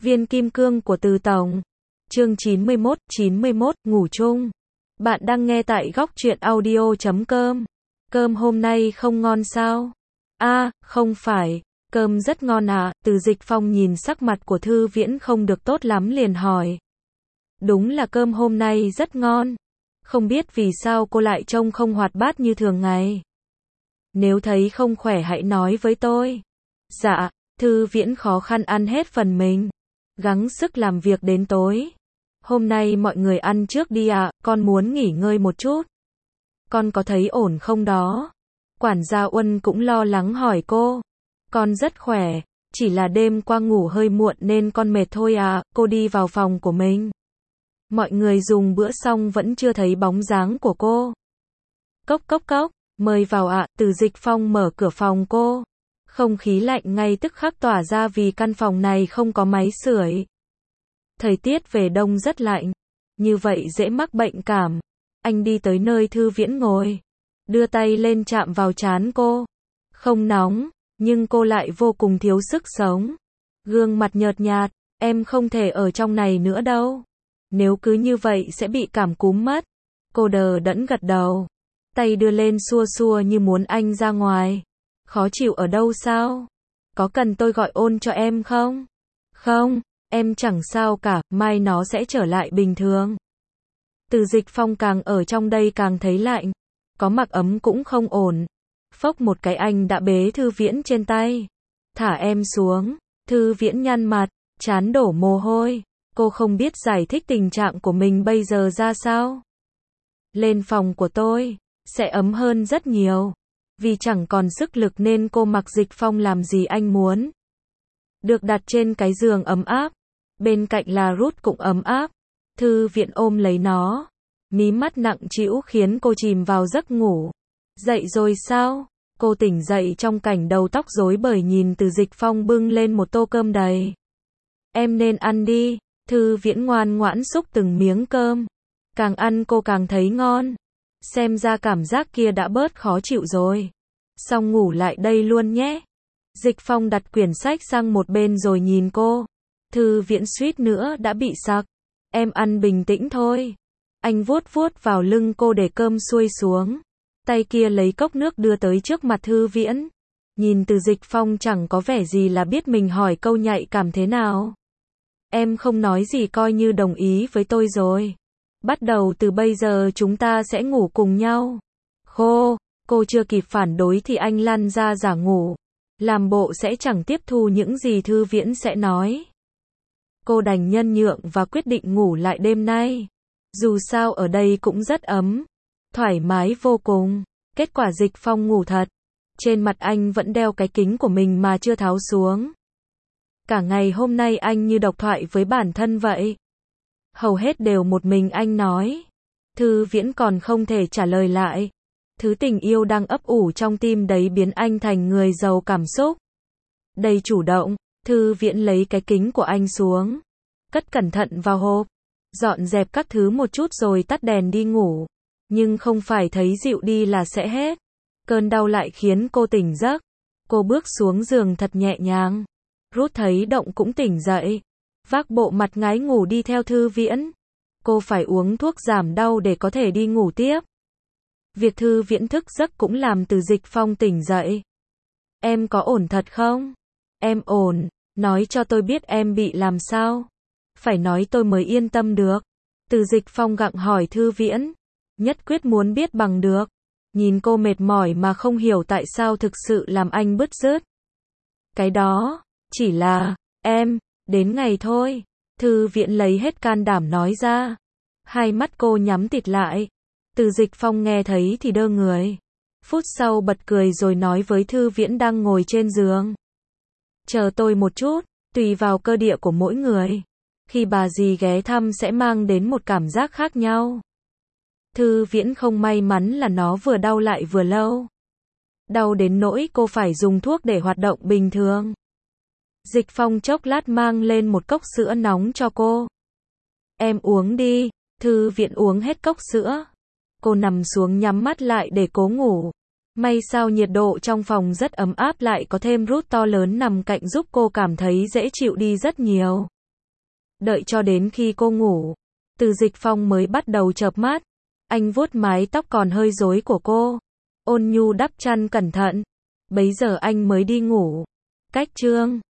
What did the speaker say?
Viên kim cương của Từ Tổng. Chương 91, ngủ chung. Bạn đang nghe tại góc truyện audio.com. Cơm hôm nay không ngon sao? Không phải, cơm rất ngon à, Từ Dịch Phong nhìn sắc mặt của Thư Viễn không được tốt lắm liền hỏi. Đúng là cơm hôm nay rất ngon. Không biết vì sao cô lại trông không hoạt bát như thường ngày. Nếu thấy không khỏe hãy nói với tôi. Dạ, Thư Viễn khó khăn ăn hết phần mình. Gắng sức làm việc đến tối. Hôm nay mọi người ăn trước đi ạ, con muốn nghỉ ngơi một chút. Con có thấy ổn không đó? Quản gia Uân cũng lo lắng hỏi cô. Con rất khỏe, chỉ là đêm qua ngủ hơi muộn nên con mệt thôi à, cô đi vào phòng của mình. Mọi người dùng bữa xong vẫn chưa thấy bóng dáng của cô. Cốc cốc cốc, mời vào ạ, Từ Dịch Phong mở cửa phòng cô. Không khí lạnh ngay tức khắc tỏa ra vì căn phòng này không có máy sưởi. Thời tiết về đông rất lạnh, như vậy dễ mắc bệnh cảm. Anh đi tới nơi Thư Viễn ngồi, đưa tay lên chạm vào trán cô. Không nóng, nhưng cô lại vô cùng thiếu sức sống. Gương mặt nhợt nhạt, em không thể ở trong này nữa đâu. Nếu cứ như vậy sẽ bị cảm cúm mất. Cô đờ đẫn gật đầu, tay đưa lên xua xua như muốn anh ra ngoài. Khó chịu ở đâu sao? Có cần tôi gọi ôn cho em không? Không, em chẳng sao cả, mai nó sẽ trở lại bình thường. Từ Dịch Phong càng ở trong đây càng thấy lạnh. Có mặc ấm cũng không ổn. Phốc một cái anh đã bế Thư Viễn trên tay. Thả em xuống. Thư Viễn nhăn mặt, trán đổ mồ hôi. Cô không biết giải thích tình trạng của mình bây giờ ra sao. Lên phòng của tôi, sẽ ấm hơn rất nhiều. Vì chẳng còn sức lực nên cô mặc Dịch Phong làm gì anh muốn. Được đặt trên cái giường ấm áp. Bên cạnh là Ruth cũng ấm áp. Thư Viễn ôm lấy nó. Mí mắt nặng trĩu khiến cô chìm vào giấc ngủ. Dậy rồi sao? Cô tỉnh dậy trong cảnh đầu tóc rối bời nhìn Từ Dịch Phong bưng lên một tô cơm đầy. Em nên ăn đi. Thư Viễn ngoan ngoãn xúc từng miếng cơm. Càng ăn cô càng thấy ngon. Xem ra cảm giác kia đã bớt khó chịu rồi. Xong ngủ lại đây luôn nhé. Dịch Phong đặt quyển sách sang một bên rồi nhìn cô. Thư Viễn suýt nữa đã bị sặc. Em ăn bình tĩnh thôi. Anh vuốt vuốt vào lưng cô để cơm xuôi xuống. Tay kia lấy cốc nước đưa tới trước mặt Thư Viễn. Nhìn Từ Dịch Phong chẳng có vẻ gì là biết mình hỏi câu nhạy cảm thế nào. Em không nói gì coi như đồng ý với tôi rồi. Bắt đầu từ bây giờ chúng ta sẽ ngủ cùng nhau. Cô chưa kịp phản đối thì anh lăn ra giả ngủ. Làm bộ sẽ chẳng tiếp thu những gì Thư Viễn sẽ nói. Cô đành nhân nhượng và quyết định ngủ lại đêm nay. Dù sao ở đây cũng rất ấm. Thoải mái vô cùng. Kết quả Dịch Phong ngủ thật. Trên mặt anh vẫn đeo cái kính của mình mà chưa tháo xuống. Cả ngày hôm nay anh như độc thoại với bản thân vậy. Hầu hết đều một mình anh nói. Thư Viễn còn không thể trả lời lại. Thứ tình yêu đang ấp ủ trong tim đấy biến anh thành người giàu cảm xúc. Đầy chủ động, Thư Viễn lấy cái kính của anh xuống. Cất cẩn thận vào hộp. Dọn dẹp các thứ một chút rồi tắt đèn đi ngủ. Nhưng không phải thấy dịu đi là sẽ hết. Cơn đau lại khiến cô tỉnh giấc. Cô bước xuống giường thật nhẹ nhàng. Ruth thấy động cũng tỉnh dậy. Vác bộ mặt ngái ngủ đi theo Thư Viễn. Cô phải uống thuốc giảm đau để có thể đi ngủ tiếp. Việc Thư Viễn thức giấc cũng làm Từ Dịch Phong tỉnh dậy. Em có ổn thật không? Em ổn, nói cho tôi biết em bị làm sao. Phải nói tôi mới yên tâm được. Từ Dịch Phong gặng hỏi Thư Viễn. Nhất quyết muốn biết bằng được. Nhìn cô mệt mỏi mà không hiểu tại sao thực sự làm anh bứt rứt. Cái đó, chỉ là, em, đến ngày thôi. Thư Viễn lấy hết can đảm nói ra. Hai mắt cô nhắm tịt lại. Từ Dịch Phong nghe thấy thì đơ người. Phút sau bật cười rồi nói với Thư Viễn đang ngồi trên giường. Chờ tôi một chút, tùy vào cơ địa của mỗi người. Khi bà dì ghé thăm sẽ mang đến một cảm giác khác nhau. Thư Viễn không may mắn là nó vừa đau lại vừa lâu. Đau đến nỗi cô phải dùng thuốc để hoạt động bình thường. Dịch Phong chốc lát mang lên một cốc sữa nóng cho cô. Em uống đi. Thư Viễn uống hết cốc sữa. Cô nằm xuống nhắm mắt lại để cố ngủ. May sao nhiệt độ trong phòng rất ấm áp lại có thêm Ruth to lớn nằm cạnh giúp cô cảm thấy dễ chịu đi rất nhiều. Đợi cho đến khi cô ngủ, Từ Dịch Phong mới bắt đầu chợp mắt. Anh vuốt mái tóc còn hơi rối của cô, ôn nhu đắp chăn cẩn thận. Bấy giờ anh mới đi ngủ. Cách chương